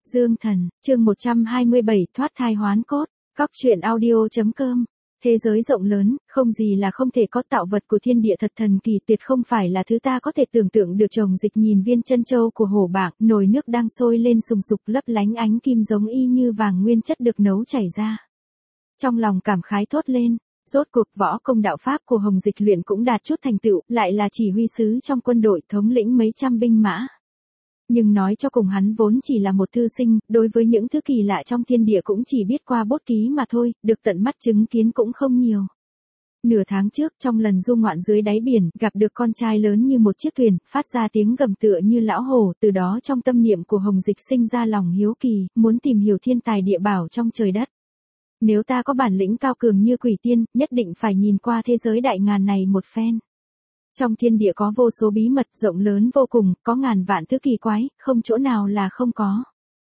Dương Thần, chương 127, thoát thai hoán cốt, Cóc truyện audio.com. Thế giới rộng lớn, không gì là không thể có, tạo vật của thiên địa thật thần kỳ, tuyệt không phải là thứ ta có thể tưởng tượng được. Chồng Dịch nhìn viên chân châu của hổ bảng, nồi nước đang sôi lên sùng sục lấp lánh ánh kim giống y như vàng nguyên chất được nấu chảy ra. Trong lòng cảm khái thốt lên, rốt cuộc võ công đạo pháp của Hồng Dịch luyện cũng đạt chút thành tựu, lại là chỉ huy sứ trong quân đội, thống lĩnh mấy trăm binh mã. Nhưng nói cho cùng hắn vốn chỉ là một thư sinh, đối với những thứ kỳ lạ trong thiên địa cũng chỉ biết qua bút ký mà thôi, được tận mắt chứng kiến cũng không nhiều. Nửa tháng trước, trong lần du ngoạn dưới đáy biển, gặp được con trai lớn như một chiếc thuyền, phát ra tiếng gầm tựa như lão hổ, từ đó trong tâm niệm của Hồng Dịch sinh ra lòng hiếu kỳ, muốn tìm hiểu thiên tài địa bảo trong trời đất. Nếu ta có bản lĩnh cao cường như quỷ tiên, nhất định phải nhìn qua thế giới đại ngàn này một phen. Trong thiên địa có vô số bí mật rộng lớn vô cùng, có ngàn vạn thứ kỳ quái, không chỗ nào là không có.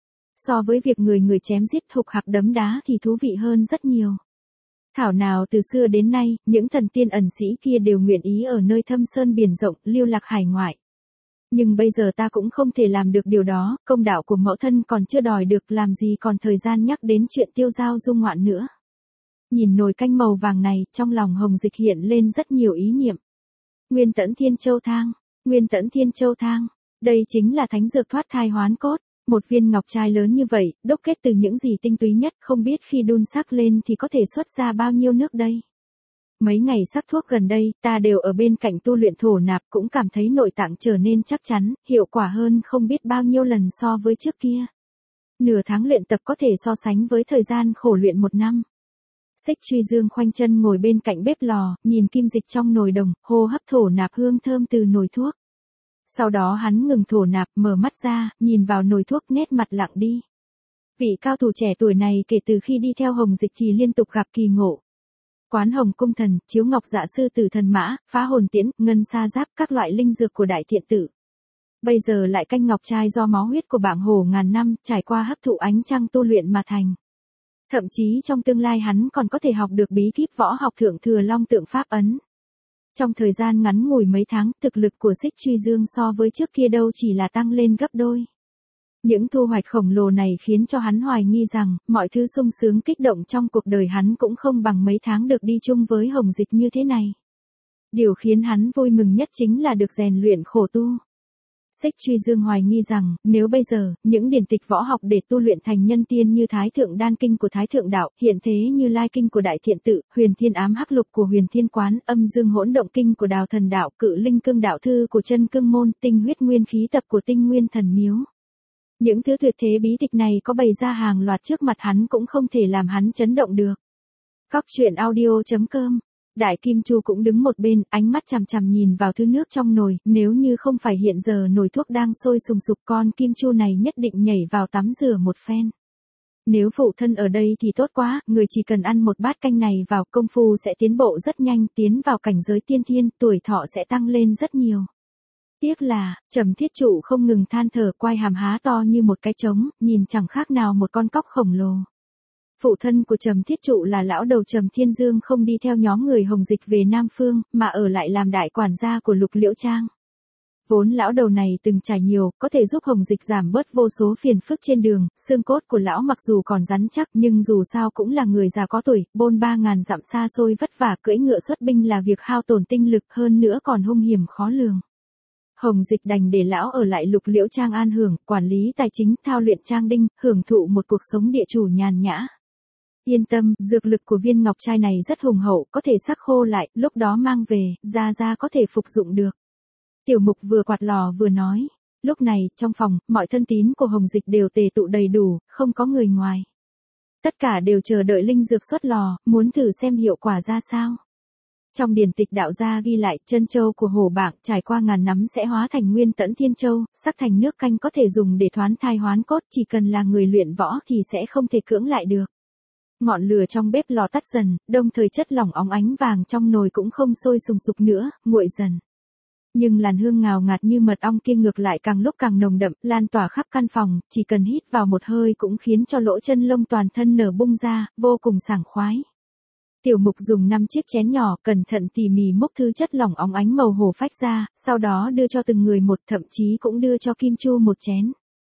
So với việc người chém giết hục hạc đấm đá thì thú vị hơn rất nhiều. Thảo nào từ xưa đến nay, những thần tiên ẩn sĩ kia đều nguyện ý ở nơi thâm sơn biển rộng, lưu lạc hải ngoại. Nhưng bây giờ ta cũng không thể làm được điều đó, công đạo của mẫu thân còn chưa đòi được, làm gì còn thời gian nhắc đến chuyện tiêu dao dung ngoạn nữa. Nhìn nồi canh màu vàng này, trong lòng Hồng Dịch hiện lên rất nhiều ý niệm. Nguyên Tẫn Thiên Châu Thang, Nguyên Tẫn Thiên Châu Thang, đây chính là thánh dược thoát thai hoán cốt, một viên ngọc trai lớn như vậy, đúc kết từ những gì tinh túy nhất, không biết khi đun sắc lên thì có thể xuất ra bao nhiêu nước đây. Mấy ngày sắc thuốc gần đây, ta đều ở bên cạnh tu luyện thổ nạp, cũng cảm thấy nội tạng trở nên chắc chắn, hiệu quả hơn không biết bao nhiêu lần so với trước kia. Nửa tháng luyện tập có thể so sánh với thời gian khổ luyện 1 năm. Xích Truy Dương khoanh chân ngồi bên cạnh bếp lò, nhìn kim dịch trong nồi đồng, hô hấp thổ nạp hương thơm từ nồi thuốc. Sau đó hắn ngừng thổ nạp, mở mắt ra, nhìn vào nồi thuốc, nét mặt lặng đi. Vị cao thủ trẻ tuổi này kể từ khi đi theo Hồng Dịch thì liên tục gặp kỳ ngộ. Quán Hồng Cung Thần, Chiếu Ngọc Dạ Sư Tử Thần Mã, Phá Hồn Tiễn, Ngân Sa Giáp, các loại linh dược của Đại Thiện Tử. Bây giờ lại canh ngọc trai do máu huyết của bảng hổ ngàn năm, trải qua hấp thụ ánh trăng tu luyện mà thành. Thậm chí trong tương lai hắn còn có thể học được bí kíp võ học thượng thừa long tượng pháp ấn. Trong thời gian ngắn ngủi mấy tháng, thực lực của Xích Truy Dương so với trước kia đâu chỉ là tăng lên gấp đôi. Những thu hoạch khổng lồ này khiến cho hắn hoài nghi rằng, mọi thứ sung sướng kích động trong cuộc đời hắn cũng không bằng mấy tháng được đi chung với Hồng Dịch như thế này. Điều khiến hắn vui mừng nhất chính là được rèn luyện khổ tu. Xích Truy Dương hoài nghi rằng, nếu bây giờ, những điển tịch võ học để tu luyện thành nhân tiên như Thái Thượng Đan Kinh của Thái Thượng Đạo, Hiện Thế Như Lai Kinh của Đại Thiện Tự, Huyền Thiên Ám Hắc Lục của Huyền Thiên Quán, Âm Dương Hỗn Động Kinh của Đào Thần Đạo, Cự Linh Cương Đạo Thư của Chân Cương Môn, Tinh Huyết Nguyên Khí Tập của Tinh Nguyên Thần Miếu. Những thứ tuyệt thế bí tịch này có bày ra hàng loạt trước mặt hắn cũng không thể làm hắn chấn động được. Cóc truyện audio.com. Đại Kim Chu cũng đứng một bên, ánh mắt chằm chằm nhìn vào thứ nước trong nồi, nếu như không phải hiện giờ nồi thuốc đang sôi sùng sục, con Kim Chu này nhất định nhảy vào tắm rửa một phen. Nếu phụ thân ở đây thì tốt quá, người chỉ cần ăn một bát canh này vào, công phu sẽ tiến bộ rất nhanh, tiến vào cảnh giới tiên thiên, tuổi thọ sẽ tăng lên rất nhiều. Tiếc là, Trầm Thiết Trụ không ngừng than thở, quai hàm há to như một cái trống, nhìn chẳng khác nào một con cóc khổng lồ. Phụ thân của Trầm Thiết Trụ là lão đầu Trầm Thiên Dương, không đi theo nhóm người Hồng Dịch về Nam Phương, mà ở lại làm đại quản gia của Lục Liễu Trang. Vốn lão đầu này từng trải nhiều, có thể giúp Hồng Dịch giảm bớt vô số phiền phức trên đường, xương cốt của lão mặc dù còn rắn chắc nhưng dù sao cũng là người già có tuổi, bôn 3.000 dặm xa xôi vất vả, cưỡi ngựa xuất binh là việc hao tổn tinh lực, hơn nữa còn hung hiểm khó lường. Hồng Dịch đành để lão ở lại Lục Liễu Trang an hưởng, quản lý tài chính, thao luyện trang đinh, hưởng thụ một cuộc sống địa chủ nhàn nhã. Yên tâm, dược lực của viên ngọc trai này rất hùng hậu, có thể sắc khô lại, lúc đó mang về, ra có thể phục dụng được. Tiểu Mục vừa quạt lò vừa nói. Lúc này, trong phòng, mọi thân tín của Hồng Dịch đều tề tụ đầy đủ, không có người ngoài. Tất cả đều chờ đợi linh dược xuất lò, muốn thử xem hiệu quả ra sao. Trong điển tịch đạo gia ghi lại, chân châu của hổ bảng trải qua ngàn năm sẽ hóa thành Nguyên Tẫn Thiên Châu, sắc thành nước canh có thể dùng để thoát thai hoán cốt, chỉ cần là người luyện võ thì sẽ không thể cưỡng lại được. Ngọn lửa trong bếp lò tắt dần, đồng thời chất lỏng óng ánh vàng trong nồi cũng không sôi sùng sục nữa, nguội dần. Nhưng làn hương ngào ngạt như mật ong kia ngược lại càng lúc càng nồng đậm, lan tỏa khắp căn phòng, chỉ cần hít vào một hơi cũng khiến cho lỗ chân lông toàn thân nở bung ra, vô cùng sảng khoái. Tiểu Mục dùng 5 chiếc chén nhỏ, cẩn thận tỉ mỉ múc thứ chất lỏng óng ánh màu hổ phách ra, sau đó đưa cho từng người một, thậm chí cũng đưa cho Kim Chu một chén.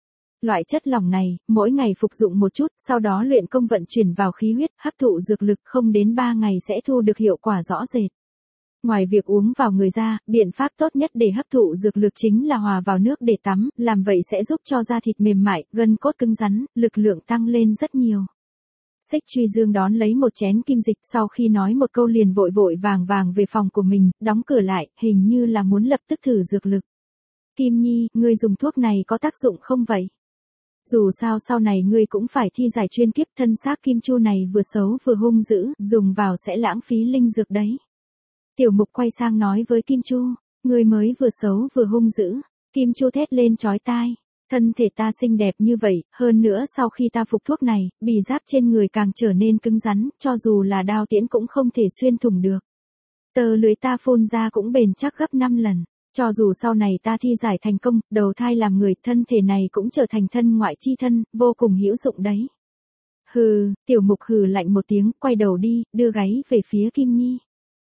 Loại chất lỏng này, mỗi ngày phục dụng một chút, sau đó luyện công vận chuyển vào khí huyết, hấp thụ dược lực không đến 3 ngày sẽ thu được hiệu quả rõ rệt. Ngoài việc uống vào người ra, biện pháp tốt nhất để hấp thụ dược lực chính là hòa vào nước để tắm, làm vậy sẽ giúp cho da thịt mềm mại, gân cốt cứng rắn, lực lượng tăng lên rất nhiều. Xích Truy Dương đón lấy một chén kim dịch, sau khi nói một câu liền vội vội vàng về phòng của mình, đóng cửa lại, hình như là muốn lập tức thử dược lực. Kim Nhi, ngươi dùng thuốc này có tác dụng không vậy? Dù sao sau này ngươi cũng phải thi giải chuyên kiếp, thân xác Kim Chu này vừa xấu vừa hung dữ, dùng vào sẽ lãng phí linh dược đấy. Tiểu Mục quay sang nói với Kim Chu, ngươi mới vừa xấu vừa hung dữ. Kim Chu thét lên chói tai, thân thể ta xinh đẹp như vậy, hơn nữa sau khi ta phục thuốc này, bì giáp trên người càng trở nên cứng rắn, cho dù là đao tiễn cũng không thể xuyên thủng được. Tơ lưới ta phun ra cũng bền chắc gấp 5 lần. Cho dù sau này ta thi giải thành công, đầu thai làm người, thân thể này cũng trở thành thân ngoại chi thân, vô cùng hữu dụng đấy. Hừ, Tiểu Mục hừ lạnh một tiếng, quay đầu đi, đưa gáy về phía Kim Nhi.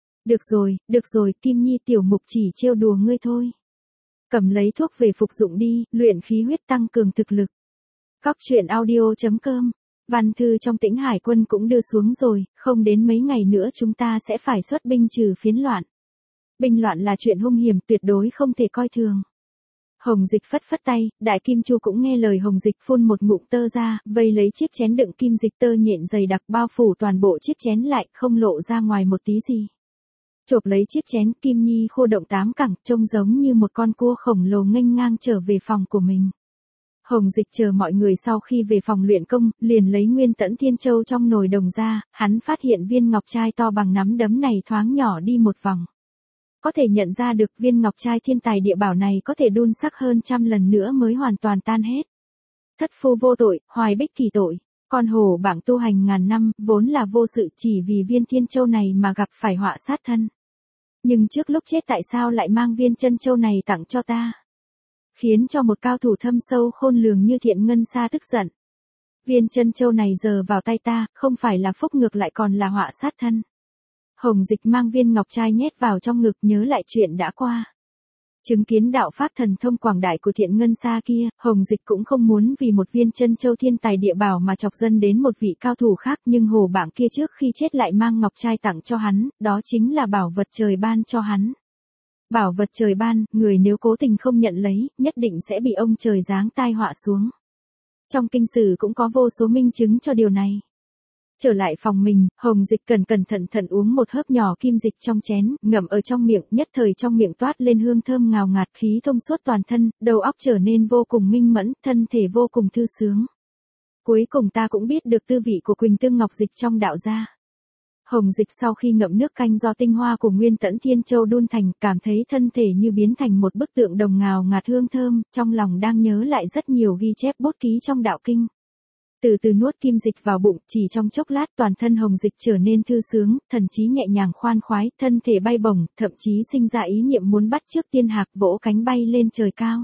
Được rồi, Kim Nhi, Tiểu Mục chỉ trêu đùa ngươi thôi. Cầm lấy thuốc về phục dụng đi, luyện khí huyết tăng cường thực lực. Cóc truyện audio.com. Văn thư trong Tĩnh Hải quân cũng đưa xuống rồi, không đến mấy ngày nữa chúng ta sẽ phải xuất binh trừ phiến loạn. Binh loạn là chuyện hung hiểm, tuyệt đối không thể coi thường. Hồng Dịch phất phất tay, Đại Kim Chu cũng nghe lời Hồng Dịch, phun một ngụm tơ ra, vây lấy chiếc chén đựng kim dịch tơ nhện dày đặc bao phủ toàn bộ chiếc chén lại, không lộ ra ngoài một tí gì. Chộp lấy chiếc chén, Kim Nhi khô động 8 cẳng, trông giống như một con cua khổng lồ nghênh ngang trở về phòng của mình. Hồng Dịch chờ mọi người sau khi về phòng luyện công, liền lấy Nguyên Tẫn Thiên Châu trong nồi đồng ra, hắn phát hiện viên ngọc trai to bằng nắm đấm này thoáng nhỏ đi một vòng. Có thể nhận ra được viên ngọc trai thiên tài địa bảo này có thể đun sắc hơn 100 lần nữa mới hoàn toàn tan hết. Thất phu vô tội, hoài bích kỳ tội. Con hổ bảng tu hành ngàn năm, vốn là vô sự, chỉ vì viên thiên châu này mà gặp phải họa sát thân. Nhưng trước lúc chết tại sao lại mang viên chân châu này tặng cho ta? Khiến cho một cao thủ thâm sâu khôn lường như Thiện Ngân Sa tức giận. Viên chân châu này giờ vào tay ta, không phải là phúc ngược lại còn là họa sát thân. Hồng Dịch mang viên ngọc trai nhét vào trong ngực, nhớ lại chuyện đã qua. Chứng kiến đạo pháp thần thông quảng đại của Thiện Ngân Sa kia, Hồng Dịch cũng không muốn vì một viên chân châu thiên tài địa bảo mà chọc dân đến một vị cao thủ khác, nhưng hồ bảng kia trước khi chết lại mang ngọc trai tặng cho hắn, đó chính là bảo vật trời ban cho hắn. Bảo vật trời ban, người nếu cố tình không nhận lấy, nhất định sẽ bị ông trời giáng tai họa xuống. Trong kinh sử cũng có vô số minh chứng cho điều này. Trở lại phòng mình, Hồng Dịch cẩn thận uống một hớp nhỏ kim dịch trong chén, ngậm ở trong miệng, nhất thời trong miệng toát lên hương thơm ngào ngạt, khí thông suốt toàn thân, đầu óc trở nên vô cùng minh mẫn, thân thể vô cùng thư sướng. Cuối cùng ta cũng biết được tư vị của Quỳnh Tương Ngọc Dịch trong đạo gia. Hồng Dịch sau khi ngậm nước canh do tinh hoa của Nguyên Tẫn Thiên Châu đun thành, cảm thấy thân thể như biến thành một bức tượng đồng ngào ngạt hương thơm, trong lòng đang nhớ lại rất nhiều ghi chép bút ký trong đạo kinh. Từ từ nuốt kim dịch vào bụng, chỉ trong chốc lát toàn thân Hồng Dịch trở nên thư sướng, thần trí nhẹ nhàng khoan khoái, thân thể bay bổng, thậm chí sinh ra ý niệm muốn bắt chước tiên hạc vỗ cánh bay lên trời cao.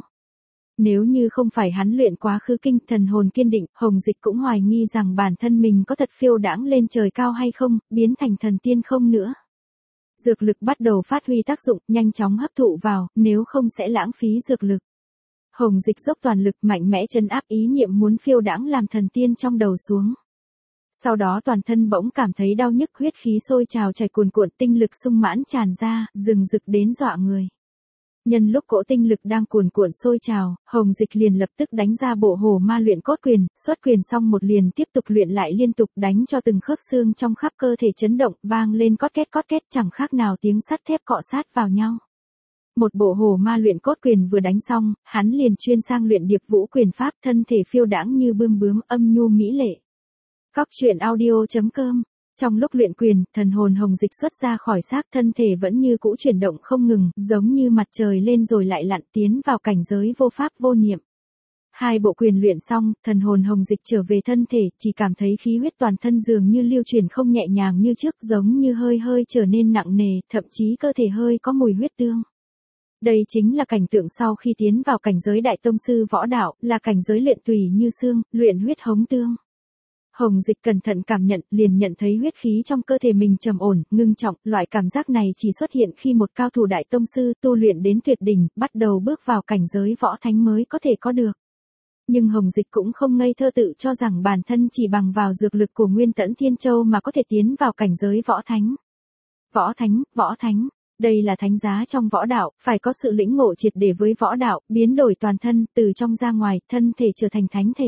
Nếu như không phải hắn luyện quá khứ kinh, thần hồn kiên định, Hồng Dịch cũng hoài nghi rằng bản thân mình có thật phiêu đãng lên trời cao hay không, biến thành thần tiên không nữa. Dược lực bắt đầu phát huy tác dụng, nhanh chóng hấp thụ vào, nếu không sẽ lãng phí dược lực. Hồng Dịch dốc toàn lực mạnh mẽ trấn áp ý niệm muốn phiêu đãng làm thần tiên trong đầu xuống. Sau đó toàn thân bỗng cảm thấy đau nhức, huyết khí sôi trào chảy cuồn cuộn, tinh lực sung mãn tràn ra, rừng rực đến dọa người. Nhân lúc cỗ tinh lực đang cuồn cuộn sôi trào, Hồng Dịch liền lập tức đánh ra bộ hổ ma luyện cốt quyền, xuất quyền xong một liền tiếp tục luyện lại liên tục, đánh cho từng khớp xương trong khắp cơ thể chấn động, vang lên cót két chẳng khác nào tiếng sắt thép cọ sát vào nhau. Một bộ hổ ma luyện cốt quyền vừa đánh xong, hắn liền chuyên sang luyện điệp vũ quyền pháp, thân thể phiêu đãng như bươm bướm, âm nhu mỹ lệ. Cóc truyện audio.com. Trong lúc luyện quyền, thần hồn Hồng Dịch xuất ra khỏi xác, thân thể vẫn như cũ chuyển động không ngừng, giống như mặt trời lên rồi lại lặn, tiến vào cảnh giới vô pháp vô niệm. Hai bộ quyền luyện xong, thần hồn Hồng Dịch trở về thân thể, chỉ cảm thấy khí huyết toàn thân dường như lưu chuyển không nhẹ nhàng như trước, giống như hơi trở nên nặng nề, thậm chí cơ thể hơi có mùi huyết tương. Đây chính là cảnh tượng sau khi tiến vào cảnh giới đại tông sư võ đạo, là cảnh giới luyện tùy như xương, luyện huyết hống tương. Hồng Dịch cẩn thận cảm nhận, liền nhận thấy huyết khí trong cơ thể mình trầm ổn, ngưng trọng, loại cảm giác này chỉ xuất hiện khi một cao thủ đại tông sư tu luyện đến tuyệt đỉnh, bắt đầu bước vào cảnh giới võ thánh mới có thể có được. Nhưng Hồng Dịch cũng không ngây thơ tự cho rằng bản thân chỉ bằng vào dược lực của Nguyên Tẫn Thiên Châu mà có thể tiến vào cảnh giới võ thánh. Võ thánh, đây là thánh giá trong võ đạo, phải có sự lĩnh ngộ triệt để với võ đạo, biến đổi toàn thân, từ trong ra ngoài, thân thể trở thành thánh thể.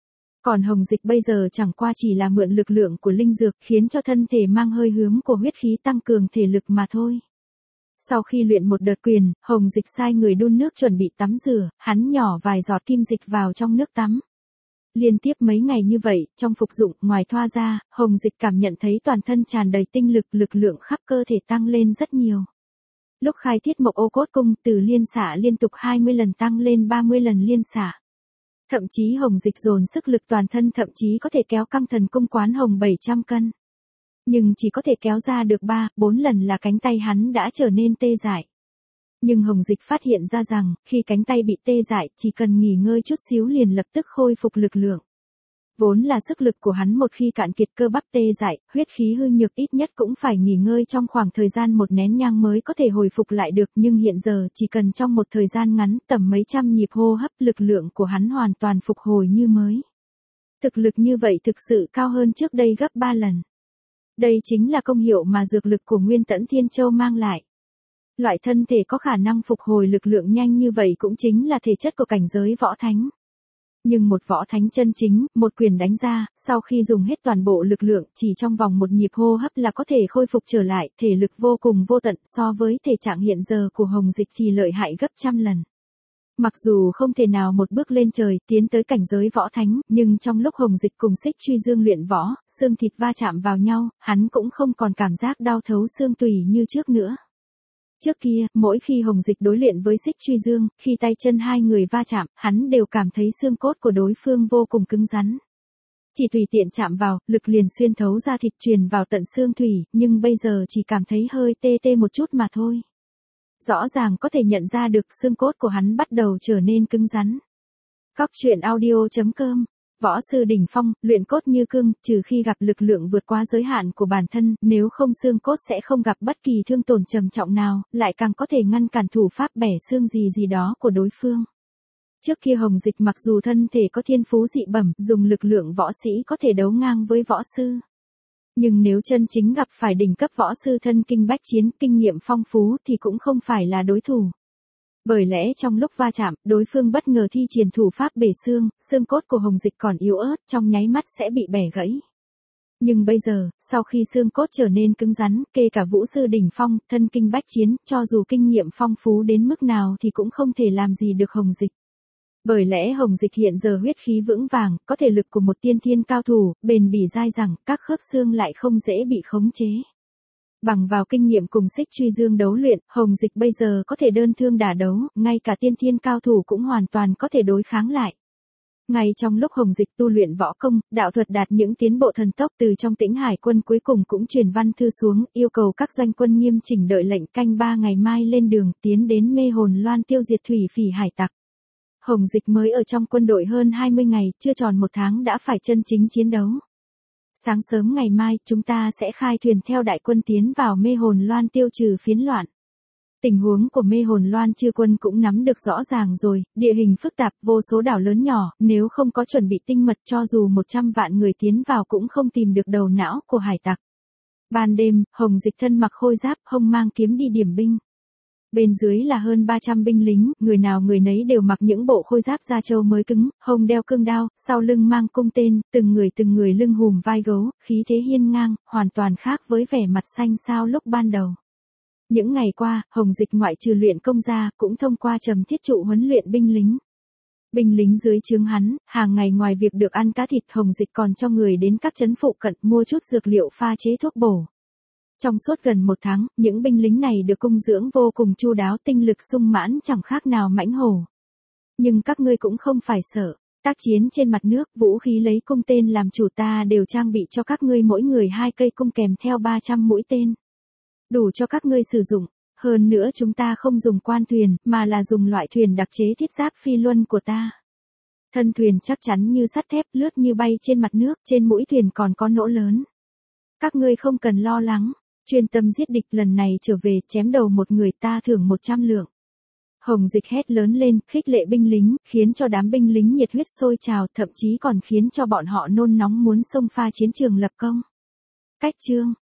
Còn Hồng Dịch bây giờ chẳng qua chỉ là mượn lực lượng của linh dược, khiến cho thân thể mang hơi hướng của huyết khí tăng cường thể lực mà thôi. Sau khi luyện một đợt quyền, Hồng Dịch sai người đun nước chuẩn bị tắm rửa, hắn nhỏ vài giọt kim dịch vào trong nước tắm. Liên tiếp mấy ngày như vậy, trong phục dụng, ngoài thoa ra, Hồng Dịch cảm nhận thấy toàn thân tràn đầy tinh lực, lực lượng khắp cơ thể tăng lên rất nhiều. Lúc khai thiết Mộc Ô Cốt Cung, từ liên xạ liên tục 20 lần tăng lên 30 lần liên xạ. Thậm chí Hồng Dịch dồn sức lực toàn thân, thậm chí có thể kéo căng thần cung Quán Hồng 700 cân. Nhưng chỉ có thể kéo ra được 3-4 lần là cánh tay hắn đã trở nên tê dại. Nhưng Hồng Dịch phát hiện ra rằng, khi cánh tay bị tê dại, chỉ cần nghỉ ngơi chút xíu liền lập tức khôi phục lực lượng. Vốn là sức lực của hắn một khi cạn kiệt, cơ bắp tê dại, huyết khí hư nhược, ít nhất cũng phải nghỉ ngơi trong khoảng thời gian một nén nhang mới có thể hồi phục lại được, nhưng hiện giờ chỉ cần trong một thời gian ngắn, tầm mấy trăm nhịp hô hấp, lực lượng của hắn hoàn toàn phục hồi như mới. Thực lực như vậy thực sự cao hơn trước đây gấp 3 lần. Đây chính là công hiệu mà dược lực của Nguyên Tẫn Thiên Châu mang lại. Loại thân thể có khả năng phục hồi lực lượng nhanh như vậy cũng chính là thể chất của cảnh giới võ thánh. Nhưng một võ thánh chân chính, một quyền đánh ra, sau khi dùng hết toàn bộ lực lượng, chỉ trong vòng một nhịp hô hấp là có thể khôi phục trở lại, thể lực vô cùng vô tận, so với thể trạng hiện giờ của Hồng Dịch thì lợi hại gấp trăm lần. Mặc dù không thể nào một bước lên trời, tiến tới cảnh giới võ thánh, nhưng trong lúc Hồng Dịch cùng Xích Truy Dương luyện võ, xương thịt va chạm vào nhau, hắn cũng không còn cảm giác đau thấu xương tủy như trước nữa. Trước kia, mỗi khi Hồng Dịch đối luyện với Xích Truy Dương, khi tay chân hai người va chạm, hắn đều cảm thấy xương cốt của đối phương vô cùng cứng rắn. Chỉ tùy tiện chạm vào, lực liền xuyên thấu ra thịt truyền vào tận xương thủy, nhưng bây giờ chỉ cảm thấy hơi tê tê một chút mà thôi. Rõ ràng có thể nhận ra được xương cốt của hắn bắt đầu trở nên cứng rắn. Cóc truyện audio.com. Võ sư đỉnh phong, luyện cốt như cương, trừ khi gặp lực lượng vượt quá giới hạn của bản thân, nếu không xương cốt sẽ không gặp bất kỳ thương tổn trầm trọng nào, lại càng có thể ngăn cản thủ pháp bẻ xương gì đó của đối phương. Trước kia Hồng Dịch mặc dù thân thể có thiên phú dị bẩm, dùng lực lượng võ sĩ có thể đấu ngang với võ sư. Nhưng nếu chân chính gặp phải đỉnh cấp võ sư thân kinh bách chiến, kinh nghiệm phong phú thì cũng không phải là đối thủ. Bởi lẽ trong lúc va chạm, đối phương bất ngờ thi triển thủ pháp bể xương, xương cốt của Hồng Dịch còn yếu ớt, trong nháy mắt sẽ bị bẻ gãy. Nhưng bây giờ, sau khi xương cốt trở nên cứng rắn, kể cả vũ sư đỉnh phong, thân kinh bách chiến, cho dù kinh nghiệm phong phú đến mức nào thì cũng không thể làm gì được Hồng Dịch. Bởi lẽ Hồng Dịch hiện giờ huyết khí vững vàng, có thể lực của một tiên thiên cao thủ, bền bỉ dai dẳng, các khớp xương lại không dễ bị khống chế. Bằng vào kinh nghiệm cùng Xích Truy Dương đấu luyện, Hồng Dịch bây giờ có thể đơn thương đả đấu, ngay cả tiên thiên cao thủ cũng hoàn toàn có thể đối kháng lại. Ngay trong lúc Hồng Dịch tu luyện võ công, đạo thuật đạt những tiến bộ thần tốc, từ trong Tĩnh Hải quân cuối cùng cũng truyền văn thư xuống, yêu cầu các doanh quân nghiêm chỉnh đợi lệnh canh 3 ngày mai lên đường, tiến đến Mê Hồn Loan tiêu diệt thủy phỉ hải tặc. Hồng Dịch mới ở trong quân đội hơn 20 ngày, chưa tròn một tháng đã phải chân chính chiến đấu. Sáng sớm ngày mai, chúng ta sẽ khai thuyền theo đại quân tiến vào Mê Hồn Loan tiêu trừ phiến loạn. Tình huống của Mê Hồn Loan chư quân cũng nắm được rõ ràng rồi, địa hình phức tạp, vô số đảo lớn nhỏ, nếu không có chuẩn bị tinh mật cho dù 100 vạn người tiến vào cũng không tìm được đầu não của hải tặc. Ban đêm, Hồng Dịch thân mặc khôi giáp, hông mang kiếm đi điểm binh. Bên dưới là hơn 300 binh lính, người nào người nấy đều mặc những bộ khôi giáp da trâu mới cứng, hông đeo cương đao, sau lưng mang cung tên, từng người lưng hùm vai gấu, khí thế hiên ngang, hoàn toàn khác với vẻ mặt xanh xao lúc ban đầu. Những ngày qua, Hồng Dịch ngoại trừ luyện công ra, cũng thông qua trầm thiết trụ huấn luyện binh lính. Binh lính dưới trướng hắn, hàng ngày ngoài việc được ăn cá thịt, Hồng Dịch còn cho người đến các trấn phụ cận mua chút dược liệu pha chế thuốc bổ. Trong suốt gần một tháng, những binh lính này được cung dưỡng vô cùng chu đáo, tinh lực sung mãn chẳng khác nào mãnh hổ. Nhưng các ngươi cũng không phải sợ, tác chiến trên mặt nước, vũ khí lấy cung tên làm chủ, ta đều trang bị cho các ngươi mỗi người 2 cây cung kèm theo 300 mũi tên. Đủ cho các ngươi sử dụng, hơn nữa chúng ta không dùng quan thuyền, mà là dùng loại thuyền đặc chế thiết giáp phi luân của ta. Thân thuyền chắc chắn như sắt thép, lướt như bay trên mặt nước, trên mũi thuyền còn có nỗ lớn. Các ngươi không cần lo lắng. Chuyên tâm giết địch, lần này trở về chém đầu một người ta thưởng 100 lượng. Hồng Dịch hét lớn lên, khích lệ binh lính, khiến cho đám binh lính nhiệt huyết sôi trào, thậm chí còn khiến cho bọn họ nôn nóng muốn xông pha chiến trường lập công. Cách chương